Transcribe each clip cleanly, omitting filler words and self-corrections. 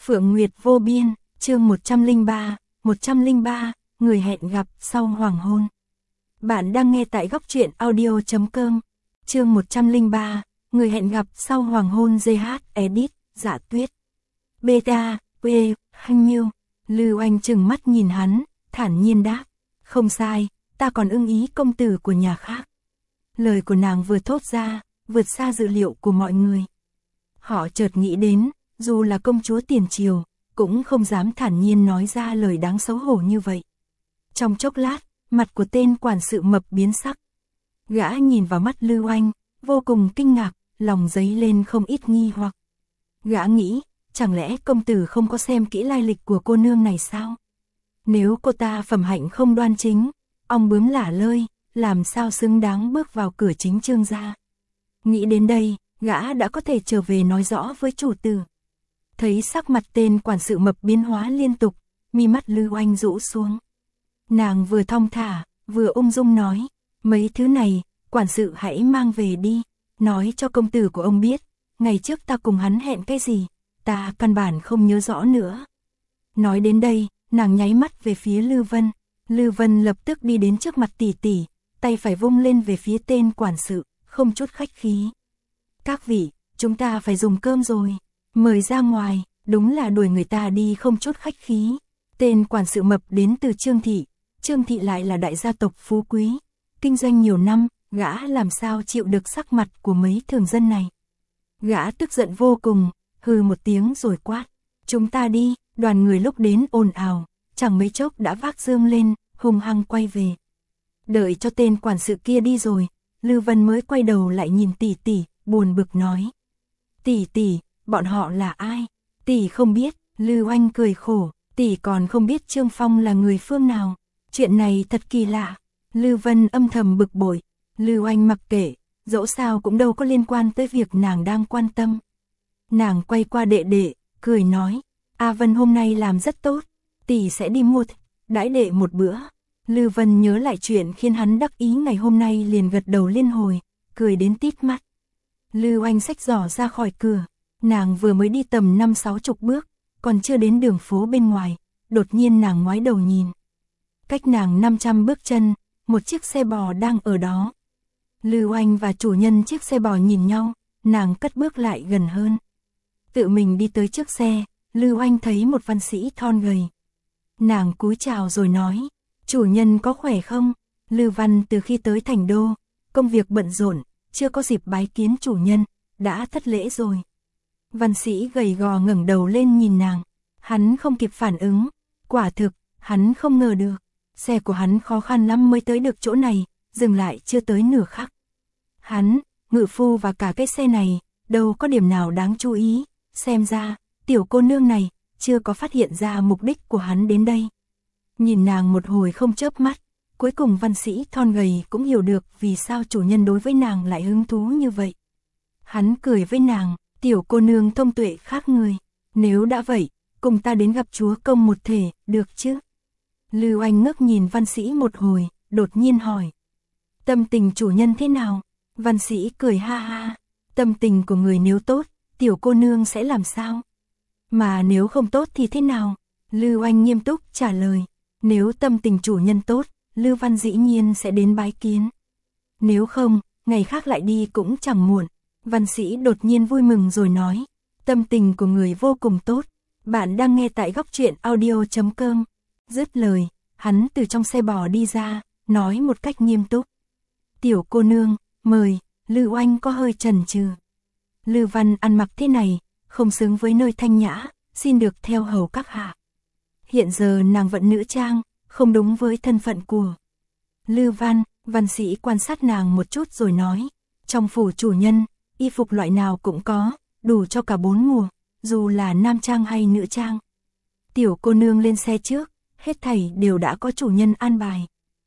Phượng Nguyệt vô biên, chương 103, người hẹn gặp sau hoàng hôn. Bạn đang nghe tại góc truyện audio.com. Chương 103, người hẹn gặp sau hoàng hôn. GH edit, Dạ Tuyết. Beta, quê, Hanh Miêu. Lưu Anh trừng mắt nhìn hắn, thản nhiên đáp. Không sai, ta còn ưng ý công tử của nhà khác. Lời của nàng vừa thốt ra, vượt xa dự liệu của mọi người. Họ chợt nghĩ đến, dù là công chúa tiền triều, cũng không dám thản nhiên nói ra lời đáng xấu hổ như vậy. Trong chốc lát, mặt của tên quản sự mập biến sắc. Gã nhìn vào mắt Lưu Anh, vô cùng kinh ngạc, lòng dấy lên không ít nghi hoặc. Gã nghĩ, chẳng lẽ công tử không có xem kỹ lai lịch của cô nương này sao? Nếu cô ta phẩm hạnh không đoan chính, ong bướm lả lơi, làm sao xứng đáng bước vào cửa chính Trương gia? Nghĩ đến đây, gã đã có thể trở về nói rõ với chủ tử. Thấy sắc mặt tên quản sự mập biến hóa liên tục, mi mắt Lưu Anh rũ xuống. Nàng vừa thong thả, vừa ung dung nói, mấy thứ này, quản sự hãy mang về đi, nói cho công tử của ông biết, ngày trước ta cùng hắn hẹn cái gì, ta căn bản không nhớ rõ nữa. Nói đến đây, nàng nháy mắt về phía Lưu Vân. Lưu Vân lập tức đi đến trước mặt tỷ tỷ, tay phải vung lên về phía tên quản sự, không chút khách khí. Các vị, chúng ta phải dùng cơm rồi, mời ra ngoài, đúng là đuổi người ta đi không chút khách khí. Tên quản sự mập đến từ Trương thị lại là đại gia tộc phú quý, kinh doanh nhiều năm, gã làm sao chịu được sắc mặt của mấy thường dân này. Gã tức giận vô cùng, hừ một tiếng rồi quát, chúng ta đi. Đoàn người lúc đến ồn ào, chẳng mấy chốc đã vác dương lên, hung hăng quay về. Đợi cho tên quản sự kia đi rồi, Lưu Vân mới quay đầu lại nhìn tỷ tỷ, buồn bực nói. Tỷ tỷ, bọn họ là ai? Tỷ không biết. Lưu Anh cười khổ, tỷ còn không biết Trương Phong là người phương nào. Chuyện này thật kỳ lạ. Lưu Vân âm thầm bực bội. Lưu Anh mặc kệ, dẫu sao cũng đâu có liên quan tới việc nàng đang quan tâm. Nàng quay qua đệ đệ, cười nói. A Vân hôm nay làm rất tốt, tỷ sẽ đi mua đãi đệ một bữa. Lưu Vân nhớ lại chuyện khiến hắn đắc ý ngày hôm nay, liền gật đầu liên hồi, cười đến tít mắt. Lưu Anh xách giỏ ra khỏi cửa, nàng vừa mới đi tầm 50-60 bước, còn chưa đến đường phố bên ngoài, đột nhiên nàng ngoái đầu nhìn. Cách nàng 500 bước chân, một chiếc xe bò đang ở đó. Lưu Anh và chủ nhân chiếc xe bò nhìn nhau, nàng cất bước lại gần hơn. Tự mình đi tới trước xe. Lưu Anh thấy một văn sĩ thon gầy. Nàng cúi chào rồi nói, chủ nhân có khỏe không? Lưu Văn từ khi tới thành đô, công việc bận rộn, chưa có dịp bái kiến chủ nhân, đã thất lễ rồi. Văn sĩ gầy gò ngẩng đầu lên nhìn nàng, hắn không kịp phản ứng, quả thực, hắn không ngờ được, xe của hắn khó khăn lắm mới tới được chỗ này, dừng lại chưa tới nửa khắc. Hắn, ngự phu và cả cái xe này, đâu có điểm nào đáng chú ý, xem ra tiểu cô nương này, chưa có phát hiện ra mục đích của hắn đến đây. Nhìn nàng một hồi không chớp mắt, cuối cùng văn sĩ thon gầy cũng hiểu được vì sao chủ nhân đối với nàng lại hứng thú như vậy. Hắn cười với nàng, tiểu cô nương thông tuệ khác người, nếu đã vậy, cùng ta đến gặp chúa công một thể, được chứ? Lưu Anh ngước nhìn văn sĩ một hồi, đột nhiên hỏi. Tâm tình chủ nhân thế nào? Văn sĩ cười ha ha, tâm tình của người nếu tốt, tiểu cô nương sẽ làm sao? Mà nếu không tốt thì thế nào? Lưu Anh nghiêm túc trả lời. Nếu tâm tình chủ nhân tốt, Lưu Văn dĩ nhiên sẽ đến bái kiến. Nếu không, ngày khác lại đi cũng chẳng muộn. Văn sĩ đột nhiên vui mừng rồi nói. Tâm tình của người vô cùng tốt. Bạn đang nghe tại góc truyện audio.com. Dứt lời, hắn từ trong xe bò đi ra, nói một cách nghiêm túc. Tiểu cô nương, mời. Lưu Anh có hơi chần chừ. Lưu Văn ăn mặc thế này, không xứng với nơi thanh nhã, xin được theo hầu các hạ. Hiện giờ nàng vận nữ trang, không đúng với thân phận của Lưu Văn. Văn sĩ quan sát nàng một chút rồi nói, trong phủ chủ nhân, y phục loại nào cũng có, đủ cho cả 4 mùa, dù là nam trang hay nữ trang. Tiểu cô nương lên xe trước, hết thảy đều đã có chủ nhân an bài.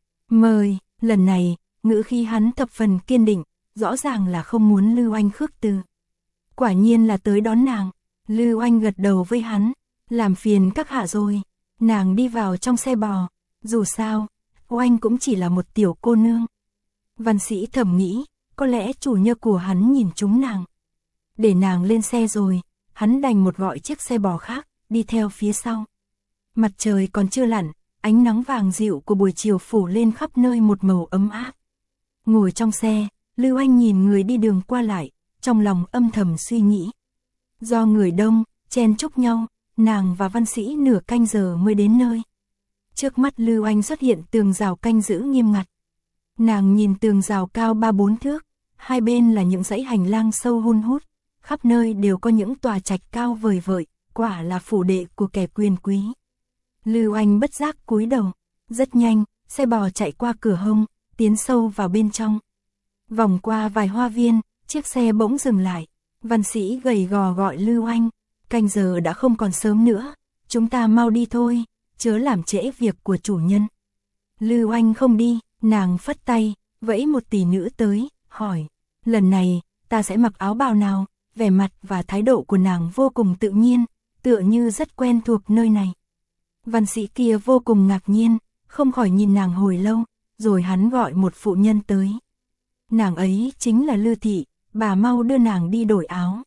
Mời. Lần này, ngữ khí hắn thập phần kiên định, rõ ràng là không muốn Lưu Anh khước từ. Quả nhiên là tới đón nàng. Lưu Anh gật đầu với hắn, làm phiền các hạ rồi. Nàng đi vào trong xe bò, dù sao, Oanh cũng chỉ là một tiểu cô nương. Văn sĩ thầm nghĩ, có lẽ chủ nhân của hắn nhìn trúng nàng. Để nàng lên xe rồi, hắn đành một gọi chiếc xe bò khác, đi theo phía sau. Mặt trời còn chưa lặn, ánh nắng vàng dịu của buổi chiều phủ lên khắp nơi một màu ấm áp. Ngồi trong xe, Lưu Anh nhìn người đi đường qua lại, trong lòng âm thầm suy nghĩ. Do người đông, chen chúc nhau, nàng và văn sĩ nửa canh giờ mới đến nơi. Trước mắt Lưu Anh xuất hiện tường rào canh giữ nghiêm ngặt. Nàng nhìn tường rào cao 3-4 thước, hai bên là những dãy hành lang sâu hun hút, khắp nơi đều có những tòa trạch cao vời vợi, quả là phủ đệ của kẻ quyền quý. Lưu Anh bất giác cúi đầu, rất nhanh, xe bò chạy qua cửa hông, tiến sâu vào bên trong. Vòng qua vài hoa viên, chiếc xe bỗng dừng lại, văn sĩ gầy gò gọi Lưu Anh, canh giờ đã không còn sớm nữa, chúng ta mau đi thôi, chớ làm trễ việc của chủ nhân. Lưu Anh không đi, nàng phất tay, vẫy một tỷ nữ tới, hỏi, lần này, ta sẽ mặc áo bào nào? Vẻ mặt và thái độ của nàng vô cùng tự nhiên, tựa như rất quen thuộc nơi này. Văn sĩ kia vô cùng ngạc nhiên, không khỏi nhìn nàng hồi lâu, rồi hắn gọi một phụ nhân tới. Nàng ấy chính là Lư Thị, bà mau đưa nàng đi đổi áo.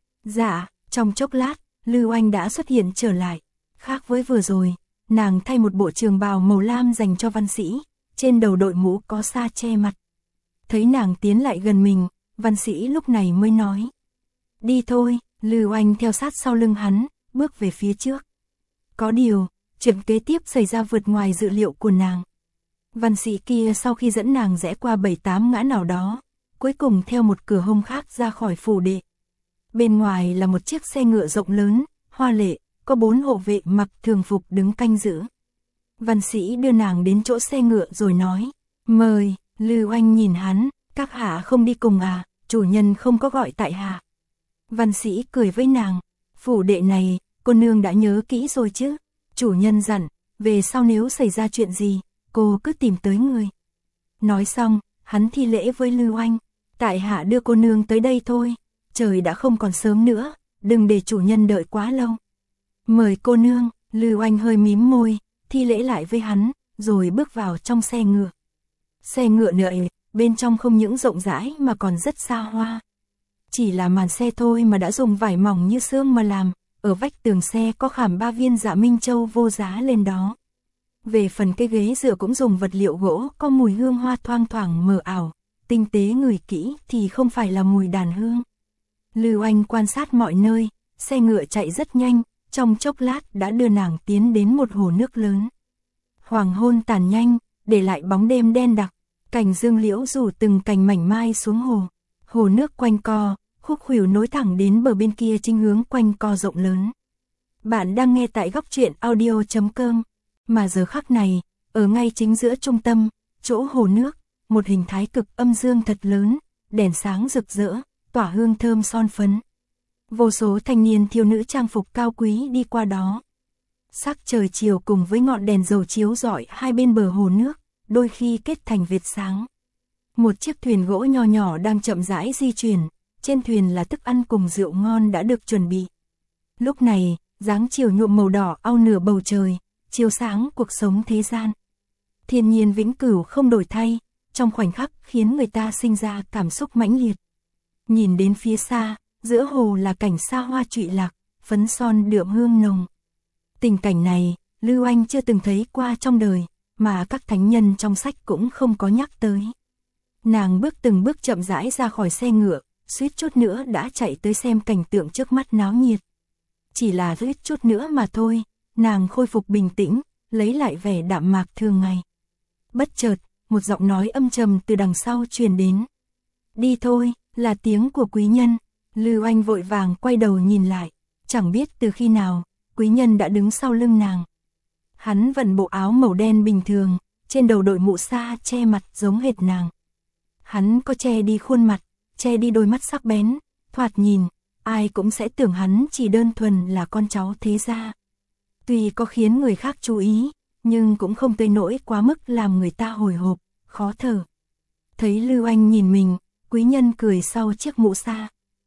Dạ, trong chốc lát, Lưu Anh đã xuất hiện trở lại. Khác với vừa rồi, nàng thay một bộ trường bào màu lam dành cho văn sĩ, trên đầu đội mũ có sa che mặt. Thấy nàng tiến lại gần mình, văn sĩ lúc này mới nói. Đi thôi, Lưu Anh theo sát sau lưng hắn, bước về phía trước. Có điều, chuyện kế tiếp xảy ra vượt ngoài dự liệu của nàng. Văn sĩ kia sau khi dẫn nàng rẽ qua 7-8 ngã nào đó, cuối cùng theo một cửa hông khác ra khỏi phủ đệ. Bên ngoài là một chiếc xe ngựa rộng lớn, hoa lệ, có 4 hộ vệ mặc thường phục đứng canh giữ. Văn sĩ đưa nàng đến chỗ xe ngựa rồi nói, mời. Lưu Anh nhìn hắn, các hạ không đi cùng à, chủ nhân không có gọi tại hạ. Văn sĩ cười với nàng, phủ đệ này, cô nương đã nhớ kỹ rồi chứ, chủ nhân dặn, về sau nếu xảy ra chuyện gì, cô cứ tìm tới người. Nói xong, hắn thi lễ với Lưu Anh, tại hạ đưa cô nương tới đây thôi, trời đã không còn sớm nữa, đừng để chủ nhân đợi quá lâu. Mời cô nương. Lưu Anh hơi mím môi, thi lễ lại với hắn, rồi bước vào trong xe ngựa. Xe ngựa nợi, bên trong không những rộng rãi mà còn rất xa hoa. Chỉ là màn xe thôi mà đã dùng vải mỏng như sương mà làm, ở vách tường xe có khảm 3 viên dạ minh châu vô giá lên đó. Về phần cái ghế dựa cũng dùng vật liệu gỗ có mùi hương hoa thoang thoảng mờ ảo, tinh tế ngửi kỹ thì không phải là mùi đàn hương. Lưu Anh quan sát mọi nơi, xe ngựa chạy rất nhanh, trong chốc lát đã đưa nàng tiến đến một hồ nước lớn. Hoàng hôn tàn nhanh, để lại bóng đêm đen đặc, cành dương liễu rủ từng cành mảnh mai xuống hồ. Hồ nước quanh co, khúc khuỷu nối thẳng đến bờ bên kia chính hướng quanh co rộng lớn. Bạn đang nghe tại góc truyện audio.com, mà giờ khắc này, ở ngay chính giữa trung tâm, chỗ hồ nước, một hình thái cực âm dương thật lớn, đèn sáng rực rỡ, tỏa hương thơm son phấn. Vô số thanh niên thiếu nữ trang phục cao quý đi qua đó. Sắc trời chiều cùng với ngọn đèn dầu chiếu rọi hai bên bờ hồ nước, đôi khi kết thành vệt sáng. Một chiếc thuyền gỗ nho nhỏ đang chậm rãi di chuyển, trên thuyền là thức ăn cùng rượu ngon đã được chuẩn bị. Lúc này, dáng chiều nhuộm màu đỏ ao nửa bầu trời, chiếu sáng cuộc sống thế gian. Thiên nhiên vĩnh cửu không đổi thay, trong khoảnh khắc khiến người ta sinh ra cảm xúc mãnh liệt. Nhìn đến phía xa, giữa hồ là cảnh xa hoa trụy lạc, phấn son đượm hương nồng. Tình cảnh này, Lưu Anh chưa từng thấy qua trong đời, mà các thánh nhân trong sách cũng không có nhắc tới. Nàng bước từng bước chậm rãi ra khỏi xe ngựa, suýt chút nữa đã chạy tới xem cảnh tượng trước mắt náo nhiệt. Chỉ là suýt chút nữa mà thôi, nàng khôi phục bình tĩnh, lấy lại vẻ đạm mạc thường ngày. Bất chợt, một giọng nói âm trầm từ đằng sau truyền đến. Đi thôi, là tiếng của quý nhân. Lưu Anh vội vàng quay đầu nhìn lại, chẳng biết từ khi nào, quý nhân đã đứng sau lưng nàng. Hắn vận bộ áo màu đen bình thường, trên đầu đội mũ sa che mặt giống hệt nàng. Hắn có che đi khuôn mặt, che đi đôi mắt sắc bén, thoạt nhìn, ai cũng sẽ tưởng hắn chỉ đơn thuần là con cháu thế gia. Tuy có khiến người khác chú ý, nhưng cũng không tới nỗi quá mức làm người ta hồi hộp, khó thở. Thấy Lưu Anh nhìn mình, quý nhân cười sau chiếc mũ sa.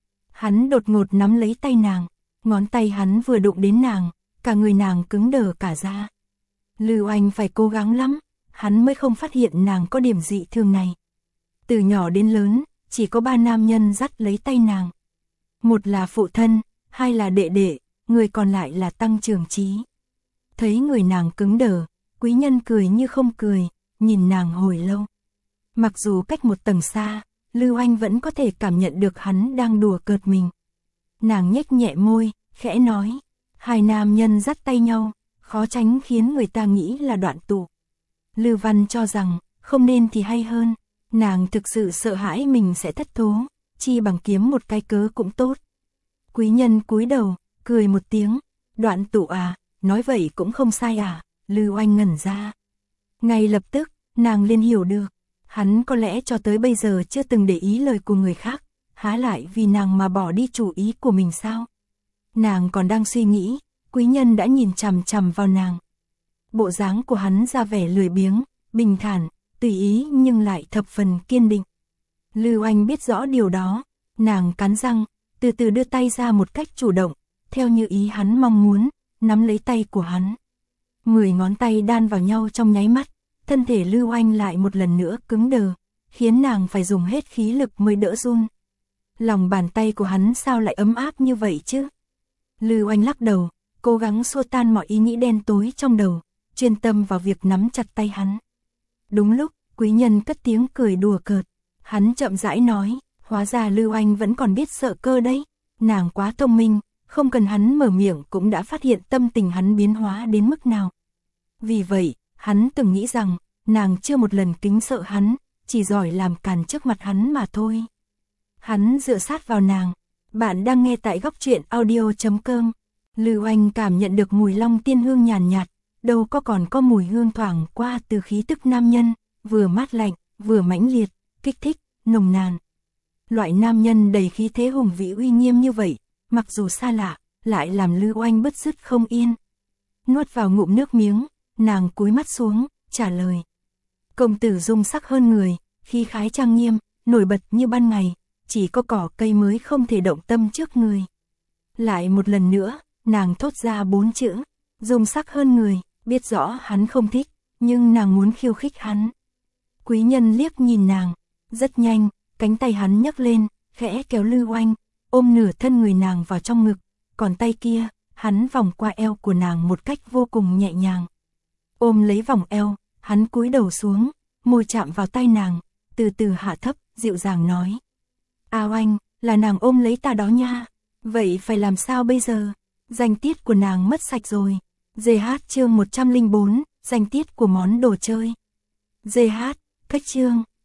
Hắn đột ngột nắm lấy tay nàng, ngón tay hắn vừa đụng đến nàng, cả người nàng cứng đờ cả ra. Lưu Anh phải cố gắng lắm, hắn mới không phát hiện nàng có điểm dị thường này. Từ nhỏ đến lớn, chỉ có 3 nam nhân dắt lấy tay nàng. Một là phụ thân, hai là đệ đệ, người còn lại là Tăng Trường Chí. Thấy người nàng cứng đờ, quý nhân cười như không cười, nhìn nàng hồi lâu. Mặc dù cách một tầng xa, Lưu Anh vẫn có thể cảm nhận được hắn đang đùa cợt mình. Nàng nhếch nhẹ môi, khẽ nói, hai nam nhân dắt tay nhau, khó tránh khiến người ta nghĩ là đoạn tụ. Lưu Văn cho rằng, không nên thì hay hơn, nàng thực sự sợ hãi mình sẽ thất thố, chi bằng kiếm một cái cớ cũng tốt. Quý nhân cúi đầu, cười một tiếng, đoạn tụ à, nói vậy cũng không sai à, Lưu Anh ngẩn ra. Ngay lập tức, nàng liền hiểu được, hắn có lẽ cho tới bây giờ chưa từng để ý lời của người khác, há lại vì nàng mà bỏ đi chủ ý của mình sao? Nàng còn đang suy nghĩ, quý nhân đã nhìn chằm chằm vào nàng. Bộ dáng của hắn ra vẻ lười biếng, bình thản, tùy ý nhưng lại thập phần kiên định. Lưu Anh biết rõ điều đó, nàng cắn răng, từ từ đưa tay ra một cách chủ động, theo như ý hắn mong muốn, nắm lấy tay của hắn. 10 ngón tay đan vào nhau trong nháy mắt, thân thể Lưu Anh lại một lần nữa cứng đờ, khiến nàng phải dùng hết khí lực mới đỡ run. Lòng bàn tay của hắn sao lại ấm áp như vậy chứ? Lưu Anh lắc đầu, cố gắng xua tan mọi ý nghĩ đen tối trong đầu, chuyên tâm vào việc nắm chặt tay hắn. Đúng lúc, quý nhân cất tiếng cười đùa cợt, hắn chậm rãi nói, hóa ra Lưu Anh vẫn còn biết sợ cơ đấy, nàng quá thông minh, không cần hắn mở miệng cũng đã phát hiện tâm tình hắn biến hóa đến mức nào. Vì vậy, hắn từng nghĩ rằng, nàng chưa một lần kính sợ hắn, chỉ giỏi làm càn trước mặt hắn mà thôi. Hắn dựa sát vào nàng, bạn đang nghe tại góc truyện audio.com. Lưu Anh cảm nhận được mùi long tiên hương nhàn nhạt, đâu có còn có mùi hương thoảng qua từ khí tức nam nhân, vừa mát lạnh, vừa mãnh liệt, kích thích, nồng nàn. Loại nam nhân đầy khí thế hùng vĩ uy nghiêm như vậy, mặc dù xa lạ, lại làm Lưu Anh bứt rứt không yên. Nuốt vào ngụm nước miếng, nàng cúi mắt xuống, trả lời. Công tử dung sắc hơn người, khí khái trang nghiêm, nổi bật như ban ngày, chỉ có cỏ cây mới không thể động tâm trước người. Lại một lần nữa, nàng thốt ra 4 chữ, dung sắc hơn người, biết rõ hắn không thích, nhưng nàng muốn khiêu khích hắn. Quý nhân liếc nhìn nàng, rất nhanh, cánh tay hắn nhấc lên, khẽ kéo Lưu Anh, ôm nửa thân người nàng vào trong ngực, còn tay kia, hắn vòng qua eo của nàng một cách vô cùng nhẹ nhàng. Ôm lấy vòng eo, hắn cúi đầu xuống, môi chạm vào tay nàng, từ từ hạ thấp, dịu dàng nói. À Oanh, là nàng ôm lấy ta đó nha, vậy phải làm sao bây giờ? Danh tiết của nàng mất sạch rồi. GH chương 104, danh tiết của món đồ chơi. GH, cách chương.